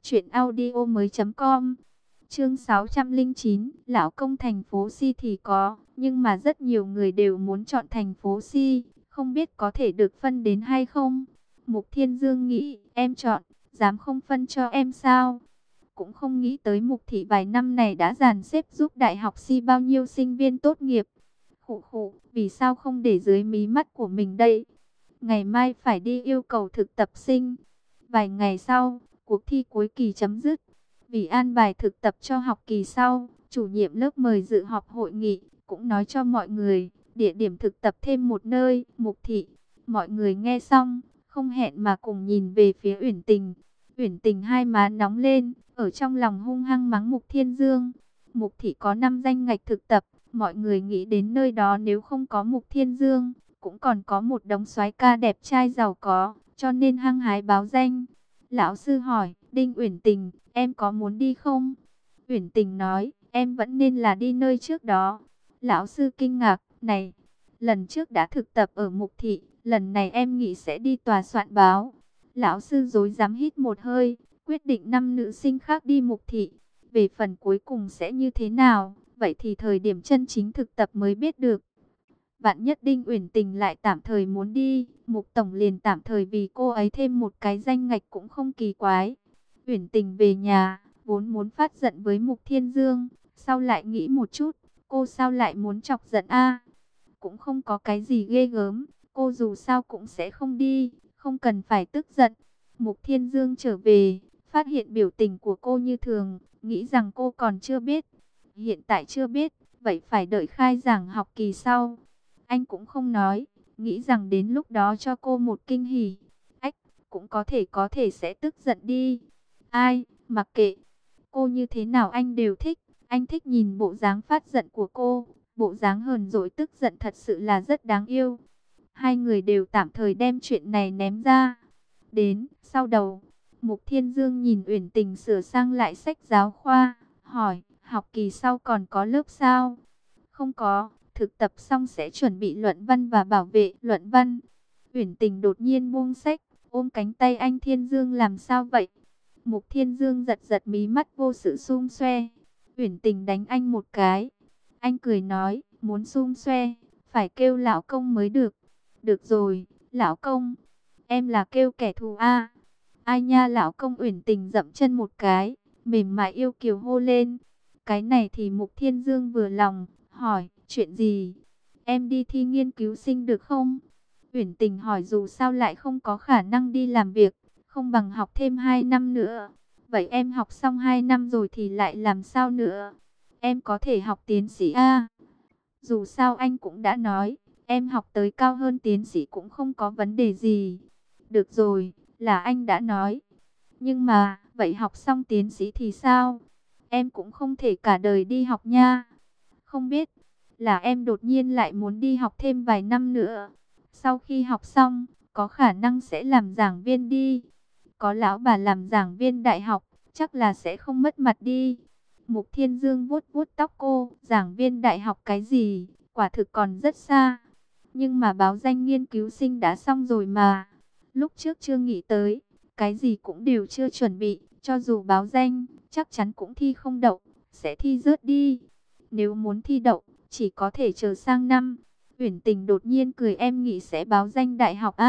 truyệnaudiomoi.com. Chương 609, lão công thành phố C thì có, nhưng mà rất nhiều người đều muốn chọn thành phố C, không biết có thể được phân đến hay không. Mục Thiên Dương nghĩ, em chọn, dám không phân cho em sao? Cũng không nghĩ tới Mục Thị vài năm này đã dàn xếp giúp đại học Si bao nhiêu sinh viên tốt nghiệp. Khụ khụ, vì sao không để dưới mí mắt của mình đây? Ngày mai phải đi yêu cầu thực tập sinh. Vài ngày sau, cuộc thi cuối kỳ chấm dứt. Vì an bài thực tập cho học kỳ sau, chủ nhiệm lớp mời dự họp hội nghị, cũng nói cho mọi người, địa điểm thực tập thêm một nơi, Mục Thị. Mọi người nghe xong, không hẹn mà cùng nhìn về phía Uyển Tình. Uyển Tình hai má nóng lên, ở trong lòng hung hăng mắng Mục Thiên Dương. Mục Thị có 5 danh ngạch thực tập, mọi người nghĩ đến nơi đó nếu không có Mục Thiên Dương, cũng còn có một đống soái ca đẹp trai giàu có, cho nên hăng hái báo danh. Lão sư hỏi, Đinh Uyển Tình, em có muốn đi không? Uyển Tình nói, em vẫn nên là đi nơi trước đó. Lão sư kinh ngạc, này, lần trước đã thực tập ở Mục Thị, lần này em nghĩ sẽ đi tòa soạn báo. Lão sư rối rắm hít một hơi, quyết định 5 nữ sinh khác đi Mục Thị. Về phần cuối cùng sẽ như thế nào, vậy thì thời điểm chân chính thực tập mới biết được. Vạn nhất Đinh Uyển Tình lại tạm thời muốn đi, Mục Tổng liền tạm thời vì cô ấy thêm một cái danh ngạch cũng không kỳ quái. Uyển Tình về nhà, vốn muốn phát giận với Mục Thiên Dương, sau lại nghĩ một chút, cô sao lại muốn chọc giận a? Cũng không có cái gì ghê gớm, cô dù sao cũng sẽ không đi, không cần phải tức giận. Mục Thiên Dương trở về, phát hiện biểu tình của cô như thường, nghĩ rằng cô còn chưa biết. Hiện tại chưa biết, vậy phải đợi khai giảng học kỳ sau. Anh cũng không nói, nghĩ rằng đến lúc đó cho cô một kinh hỉ. Ách, cũng có thể sẽ tức giận đi. Ai, mặc kệ, cô như thế nào anh đều thích. Anh thích nhìn bộ dáng phát giận của cô, bộ dáng hờn dỗi tức giận thật sự là rất đáng yêu. Hai người đều tạm thời đem chuyện này ném ra. Đến, sau đầu, Mục Thiên Dương nhìn Uyển Tình sửa sang lại sách giáo khoa, hỏi, học kỳ sau còn có lớp sao? Không có, thực tập xong sẽ chuẩn bị luận văn và bảo vệ luận văn. Uyển Tình đột nhiên buông sách, ôm cánh tay anh Thiên Dương, làm sao vậy? Mục Thiên Dương giật giật mí mắt vô sự xung xoe. Uyển Tình đánh anh một cái. Anh cười nói, muốn xung xoe, phải kêu lão công mới được. Được rồi, lão công, em là kêu kẻ thù a. Ai nha lão công? Uyển Tình dậm chân một cái, mềm mại yêu kiều hô lên. Cái này thì Mục Thiên Dương vừa lòng, hỏi, chuyện gì? Em đi thi nghiên cứu sinh được không? Uyển Tình hỏi, dù sao lại không có khả năng đi làm việc, không bằng học thêm 2 năm nữa. Vậy em học xong 2 năm rồi thì lại làm sao nữa? Em có thể học tiến sĩ a. Dù sao anh cũng đã nói, em học tới cao hơn tiến sĩ cũng không có vấn đề gì. Được rồi, là anh đã nói. Nhưng mà, vậy học xong tiến sĩ thì sao? Em cũng không thể cả đời đi học nha. Không biết, là em đột nhiên lại muốn đi học thêm vài năm nữa. Sau khi học xong, có khả năng sẽ làm giảng viên đi. Có lão bà làm giảng viên đại học, chắc là sẽ không mất mặt đi. Mục Thiên Dương vuốt vuốt tóc cô, giảng viên đại học cái gì, quả thực còn rất xa. Nhưng mà báo danh nghiên cứu sinh đã xong rồi mà. Lúc trước chưa nghĩ tới, cái gì cũng đều chưa chuẩn bị, cho dù báo danh, chắc chắn cũng thi không đậu, sẽ thi rớt đi. Nếu muốn thi đậu, chỉ có thể chờ sang năm. Uyển Tình đột nhiên cười, em nghĩ sẽ báo danh đại học a?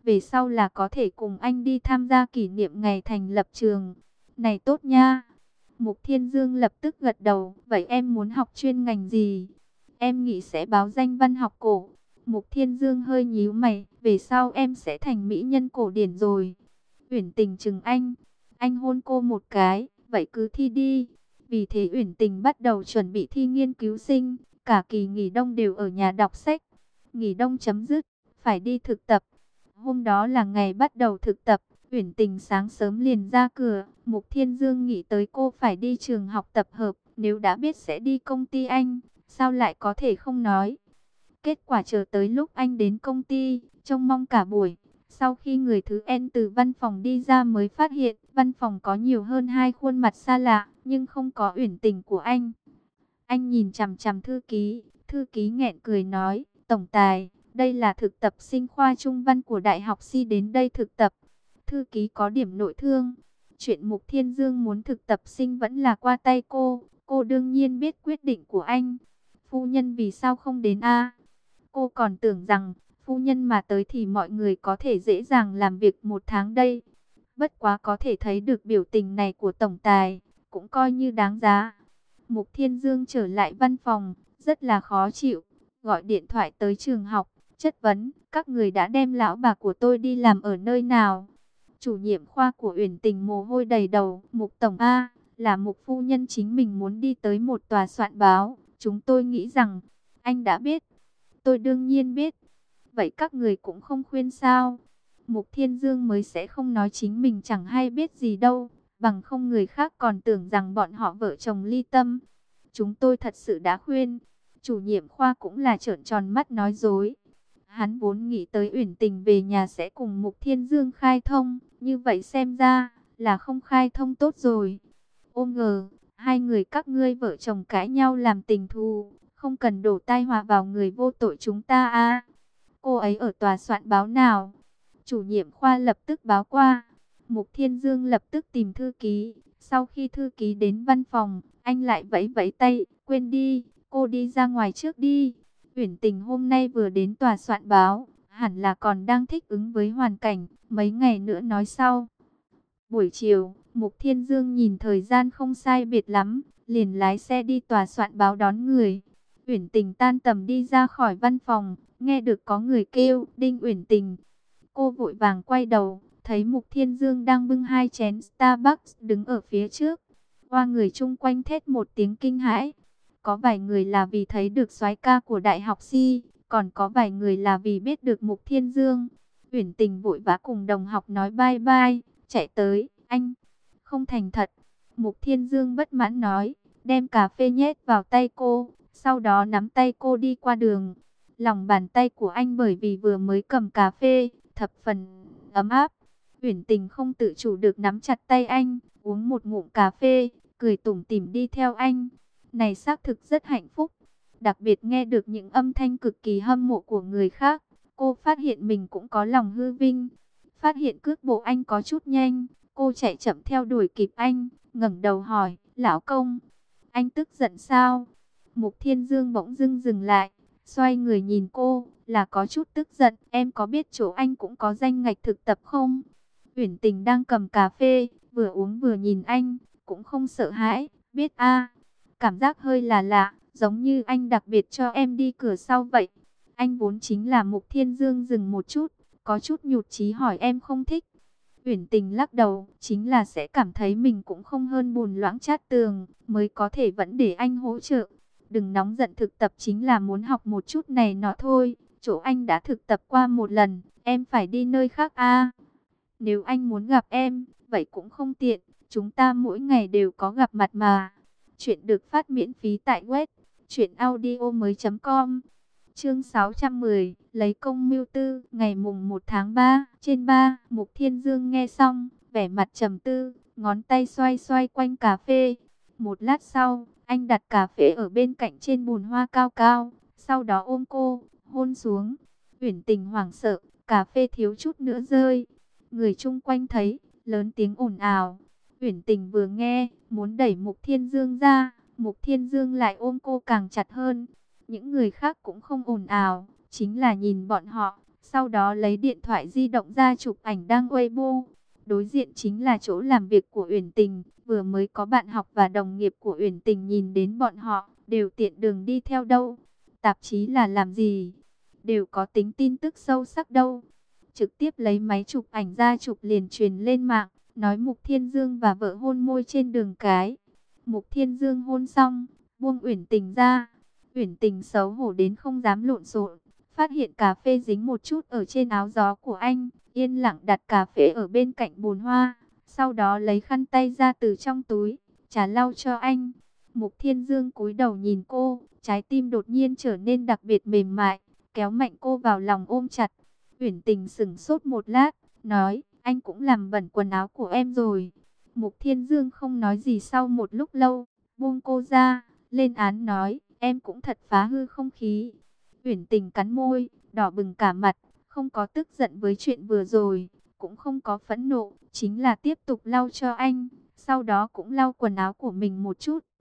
về sau là có thể cùng anh đi tham gia kỷ niệm ngày thành lập trường. Này tốt nha. Mục Thiên Dương lập tức gật đầu. Vậy em muốn học chuyên ngành gì? Em nghĩ sẽ báo danh văn học cổ. Mục Thiên Dương hơi nhíu mày. Về sau em sẽ thành mỹ nhân cổ điển rồi. Uyển Tình chừng anh hôn cô một cái. Vậy cứ thi đi. Vì thế Uyển Tình bắt đầu chuẩn bị thi nghiên cứu sinh. Cả kỳ nghỉ đông đều ở nhà đọc sách. Nghỉ đông chấm dứt, phải đi thực tập. Hôm đó là ngày bắt đầu thực tập. Uyển Tình sáng sớm liền ra cửa. Mục Thiên Dương nghĩ tới cô phải đi trường học tập hợp. Nếu đã biết sẽ đi công ty anh, sao lại có thể không nói. Kết quả chờ tới lúc anh đến công ty, trông mong cả buổi. Sau khi người thứ N từ văn phòng đi ra mới phát hiện văn phòng có nhiều hơn 2 khuôn mặt xa lạ, nhưng không có Uyển Tình của anh. Anh nhìn chằm chằm thư ký nghẹn cười nói, tổng tài, đây là thực tập sinh khoa Trung văn của Đại học Si đến đây thực tập. Thư ký có điểm nội thương. Chuyện Mục Thiên Dương muốn thực tập sinh vẫn là qua tay cô đương nhiên biết quyết định của anh. Phu nhân vì sao không đến a? Cô còn tưởng rằng, phu nhân mà tới thì mọi người có thể dễ dàng làm việc 1 tháng đây. Bất quá có thể thấy được biểu tình này của tổng tài, cũng coi như đáng giá. Mục Thiên Dương trở lại văn phòng, rất là khó chịu, gọi điện thoại tới trường học, chất vấn, các người đã đem lão bà của tôi đi làm ở nơi nào? Chủ nhiệm khoa của Uyển Tình mồ hôi đầy đầu, Mục Tổng A, là Mục phu nhân chính mình muốn đi tới một tòa soạn báo, chúng tôi nghĩ rằng, anh đã biết. Tôi đương nhiên biết. Vậy các người cũng không khuyên sao? Mục Thiên Dương mới sẽ không nói chính mình chẳng hay biết gì đâu, bằng không người khác còn tưởng rằng bọn họ vợ chồng ly tâm. Chúng tôi thật sự đã khuyên. Chủ nhiệm khoa cũng là trợn tròn mắt nói dối. Hắn vốn nghĩ tới Uyển Tình về nhà sẽ cùng Mục Thiên Dương khai thông, như vậy xem ra là không khai thông tốt rồi. Ôm ngờ, hai người các ngươi vợ chồng cãi nhau làm tình thù, không cần đổ tai họa vào người vô tội chúng ta a. Cô ấy ở tòa soạn báo nào? Chủ nhiệm khoa lập tức báo qua. Mục Thiên Dương lập tức tìm thư ký. Sau khi thư ký đến văn phòng, anh lại vẫy vẫy tay, quên đi, cô đi ra ngoài trước đi. Uyển Tình hôm nay vừa đến tòa soạn báo, hẳn là còn đang thích ứng với hoàn cảnh, mấy ngày nữa nói sau. Buổi chiều, Mục Thiên Dương nhìn thời gian không sai biệt lắm, liền lái xe đi tòa soạn báo đón người. Uyển Tình tan tầm đi ra khỏi văn phòng, nghe được có người kêu, Đinh Uyển Tình. Cô vội vàng quay đầu, thấy Mục Thiên Dương đang bưng 2 chén Starbucks đứng ở phía trước. Hoa người chung quanh thét một tiếng kinh hãi. Có vài người là vì thấy được soái ca của Đại học Si, còn có vài người là vì biết được Mục Thiên Dương. Uyển Tình vội vã cùng đồng học nói bye bye, chạy tới, anh, không thành thật. Mục Thiên Dương bất mãn nói, đem cà phê nhét vào tay cô, sau đó nắm tay cô đi qua đường. Lòng bàn tay của anh bởi vì vừa mới cầm cà phê, thập phần ấm áp. Uyển Tình không tự chủ được nắm chặt tay anh, uống một ngụm cà phê, cười tủm tỉm đi theo anh. Này xác thực rất hạnh phúc, đặc biệt nghe được những âm thanh cực kỳ hâm mộ của người khác. Cô phát hiện mình cũng có lòng hư vinh. Phát hiện cước bộ anh có chút nhanh, cô chạy chậm theo đuổi kịp anh, ngẩng đầu hỏi, lão công, anh tức giận sao? Mục Thiên Dương bỗng dưng dừng lại, xoay người nhìn cô, là có chút tức giận. Em có biết chỗ anh cũng có danh ngạch thực tập không? Uyển Tình đang cầm cà phê, vừa uống vừa nhìn anh, cũng không sợ hãi, biết a. Cảm giác hơi là lạ, giống như anh đặc biệt cho em đi cửa sau vậy. Anh vốn chính là Mục Thiên Dương dừng một chút, có chút nhụt chí hỏi em không thích. Uyển Tình lắc đầu, chính là sẽ cảm thấy mình cũng không hơn bùn loãng chát tường, mới có thể vẫn để anh hỗ trợ. Đừng nóng giận, thực tập chính là muốn học một chút này nọ thôi, chỗ anh đã thực tập qua một lần, em phải đi nơi khác a. Nếu anh muốn gặp em, vậy cũng không tiện, chúng ta mỗi ngày đều có gặp mặt mà. Chuyện được phát miễn phí tại web truyệnaudiomoi.com. Chương 610, lấy công mưu tư, ngày mùng 1 tháng 3, trên 3, Mục Thiên Dương nghe xong, vẻ mặt trầm tư, ngón tay xoay xoay quanh cà phê. Một lát sau, anh đặt cà phê ở bên cạnh trên bùn hoa cao cao, sau đó ôm cô, hôn xuống. Uyển Tình hoảng sợ, cà phê thiếu chút nữa rơi. Người chung quanh thấy, lớn tiếng ồn ào. Uyển Tình vừa nghe, muốn đẩy Mục Thiên Dương ra, Mục Thiên Dương lại ôm cô càng chặt hơn. Những người khác cũng không ồn ào, chính là nhìn bọn họ, Sau đó lấy điện thoại di động ra chụp ảnh đăng Weibo. Đối diện chính là chỗ làm việc của Uyển Tình. Vừa mới có bạn học và đồng nghiệp của Uyển Tình nhìn đến bọn họ, đều tiện đường đi theo đâu. Tạp chí là làm gì? Đều có tính tin tức sâu sắc đâu. Trực tiếp lấy máy chụp ảnh ra chụp liền truyền lên mạng, nói Mục Thiên Dương và vợ hôn môi trên đường cái. Mục Thiên Dương hôn xong, buông Uyển Tình ra. Uyển Tình xấu hổ đến không dám lộn xộn, phát hiện cà phê dính một chút ở trên áo gió của anh, yên lặng đặt cà phê ở bên cạnh bồn hoa, sau đó lấy khăn tay ra từ trong túi, trà lau cho anh. Mục Thiên Dương cúi đầu nhìn cô, trái tim đột nhiên trở nên đặc biệt mềm mại, kéo mạnh cô vào lòng ôm chặt. Uyển Tình sững sốt một lát, nói, anh cũng làm bẩn quần áo của em rồi. Mục Thiên Dương không nói gì, sau một lúc lâu, buông cô ra, lên án nói, em cũng thật phá hư không khí. Uyển Tình cắn môi, đỏ bừng cả mặt, không có tức giận với chuyện vừa rồi, cũng không có phẫn nộ, chính là tiếp tục lau cho anh, sau đó cũng lau quần áo của mình một chút.